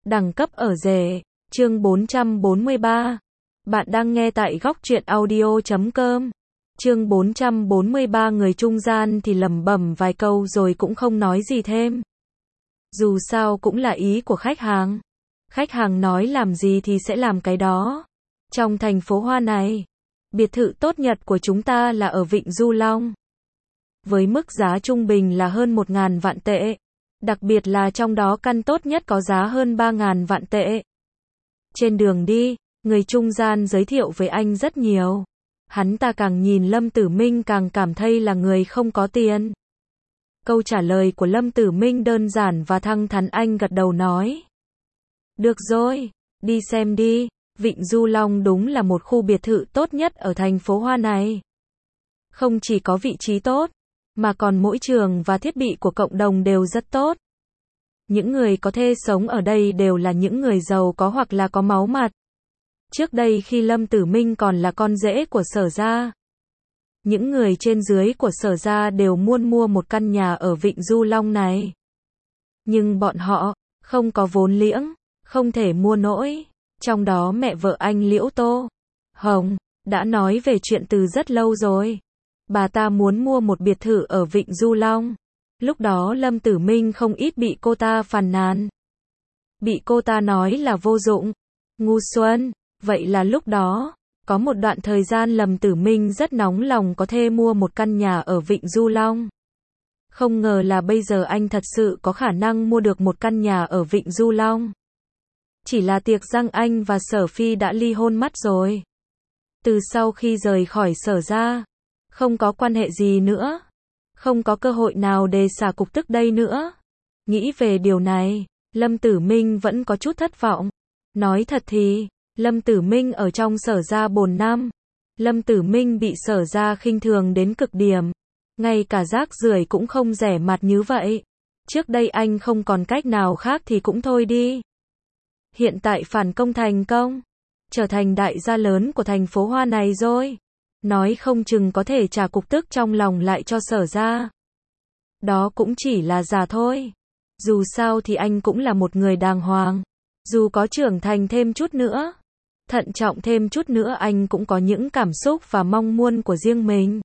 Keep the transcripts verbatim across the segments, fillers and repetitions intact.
Đẳng cấp ở rể, chương bốn trăm bốn mươi ba. Bạn đang nghe tại góc truyện audio chấm com. Chương bốn trăm bốn mươi ba người trung gian thì lẩm bẩm vài câu rồi cũng không nói gì thêm. Dù sao cũng là ý của khách hàng. Khách hàng nói làm gì thì sẽ làm cái đó. Trong thành phố Hoa này, biệt thự tốt nhất của chúng ta là ở Vịnh Du Long. Với mức giá trung bình là hơn một nghìn vạn tệ. Đặc biệt là trong đó căn tốt nhất có giá hơn ba nghìn vạn tệ. Trên đường đi, người trung gian giới thiệu với anh rất nhiều. Hắn ta càng nhìn Lâm Tử Minh càng cảm thấy là người không có tiền. Câu trả lời của Lâm Tử Minh đơn giản và thẳng thắn, anh gật đầu nói. Được rồi, đi xem đi, Vịnh Du Long đúng là một khu biệt thự tốt nhất ở thành phố Hoa này. Không chỉ có vị trí tốt, mà còn mỗi trường và thiết bị của cộng đồng đều rất tốt. Những người có thể sống ở đây đều là những người giàu có hoặc là có máu mặt. Trước đây khi Lâm Tử Minh còn là con rể của Sở gia, những người trên dưới của Sở gia đều muốn mua một căn nhà ở Vịnh Du Long này. Nhưng bọn họ không có vốn liếng, không thể mua nổi. Trong đó mẹ vợ anh Liễu Tô Hồng đã nói về chuyện từ rất lâu rồi. Bà ta muốn mua một biệt thự ở Vịnh Du Long. Lúc đó Lâm Tử Minh không ít bị cô ta phàn nàn. Bị cô ta nói là vô dụng, ngu xuẩn. Vậy là lúc đó, có một đoạn thời gian Lâm Tử Minh rất nóng lòng có thể mua một căn nhà ở Vịnh Du Long. Không ngờ là bây giờ anh thật sự có khả năng mua được một căn nhà ở Vịnh Du Long. Chỉ là tiếc rằng anh và Sở Phi đã ly hôn mất rồi. Từ sau khi rời khỏi Sở gia, không có quan hệ gì nữa. Không có cơ hội nào để xả cục tức đây nữa. Nghĩ về điều này, Lâm Tử Minh vẫn có chút thất vọng. Nói thật thì, Lâm Tử Minh ở trong Sở gia bốn năm. Lâm Tử Minh bị Sở gia khinh thường đến cực điểm. Ngay cả rác rưởi cũng không rẻ mặt như vậy. Trước đây anh không còn cách nào khác thì cũng thôi đi. Hiện tại phản công thành công, trở thành đại gia lớn của thành phố Hoa này rồi. Nói không chừng có thể trả cục tức trong lòng lại cho Sở gia. Đó cũng chỉ là giả thôi. Dù sao thì anh cũng là một người đàng hoàng. Dù có trưởng thành thêm chút nữa, thận trọng thêm chút nữa, anh cũng có những cảm xúc và mong muốn của riêng mình.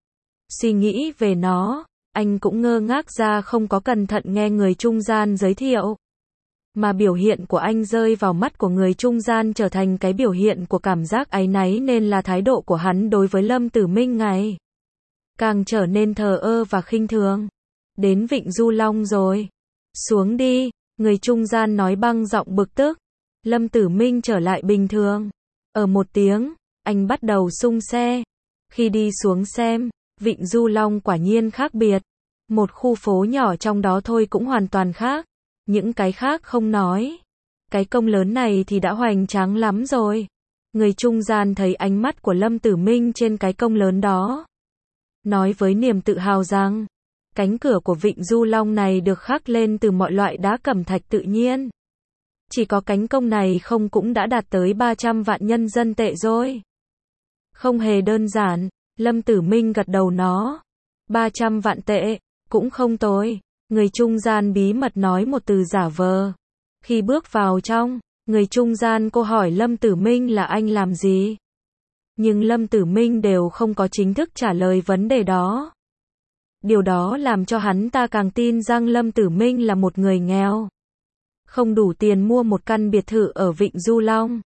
Suy nghĩ về nó, anh cũng ngơ ngác ra không có cẩn thận nghe người trung gian giới thiệu. Mà biểu hiện của anh rơi vào mắt của người trung gian trở thành cái biểu hiện của cảm giác áy náy, nên là thái độ của hắn đối với Lâm Tử Minh ngày càng trở nên thờ ơ và khinh thường. Đến Vịnh Du Long rồi. Xuống đi, người trung gian nói bằng giọng bực tức. Lâm Tử Minh trở lại bình thường. Ở một tiếng, anh bắt đầu xung xe. Khi đi xuống xem, Vịnh Du Long quả nhiên khác biệt. Một khu phố nhỏ trong đó thôi cũng hoàn toàn khác. Những cái khác không nói. Cái công lớn này thì đã hoành tráng lắm rồi. Người trung gian thấy ánh mắt của Lâm Tử Minh trên cái công lớn đó. Nói với niềm tự hào rằng, cánh cửa của Vịnh Du Long này được khắc lên từ mọi loại đá cẩm thạch tự nhiên. Chỉ có cánh công này không cũng đã đạt tới ba trăm vạn nhân dân tệ rồi. Không hề đơn giản, Lâm Tử Minh gật đầu nó. ba trăm vạn tệ, cũng không tồi. Người trung gian bí mật nói một từ giả vờ. Khi bước vào trong, người trung gian cô hỏi Lâm Tử Minh là anh làm gì. Nhưng Lâm Tử Minh đều không có chính thức trả lời vấn đề đó. Điều đó làm cho hắn ta càng tin rằng Lâm Tử Minh là một người nghèo. Không đủ tiền mua một căn biệt thự ở Vịnh Du Long.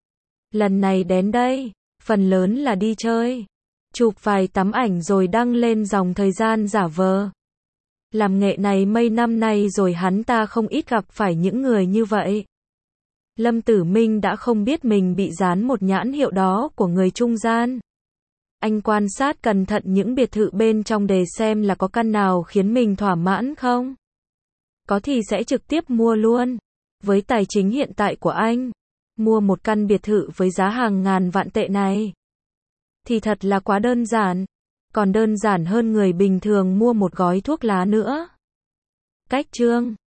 Lần này đến đây, phần lớn là đi chơi. Chụp vài tấm ảnh rồi đăng lên dòng thời gian giả vờ. Làm nghệ này mấy năm nay rồi hắn ta không ít gặp phải những người như vậy. Lâm Tử Minh đã không biết mình bị dán một nhãn hiệu đó của người trung gian. Anh quan sát cẩn thận những biệt thự bên trong để xem là có căn nào khiến mình thỏa mãn không. Có thì sẽ trực tiếp mua luôn. Với tài chính hiện tại của anh, mua một căn biệt thự với giá hàng ngàn vạn tệ này thì thật là quá đơn giản. Còn đơn giản hơn người bình thường mua một gói thuốc lá nữa. Cách chương